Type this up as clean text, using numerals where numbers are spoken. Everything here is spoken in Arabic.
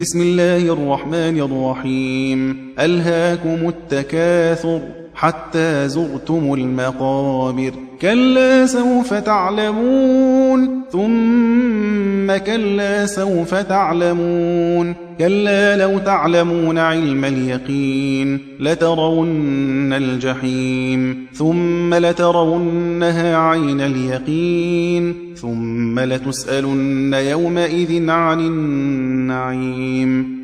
بسم الله الرحمن الرحيم. ألهاكم التكاثر حتى زرتم المقابر كلا سوف تعلمون ثم كلا سوف تعلمون كلا لو تعلمون علم اليقين لترون الجحيم ثم لترونها عين اليقين ثم لتسألن يومئذ عن النعيم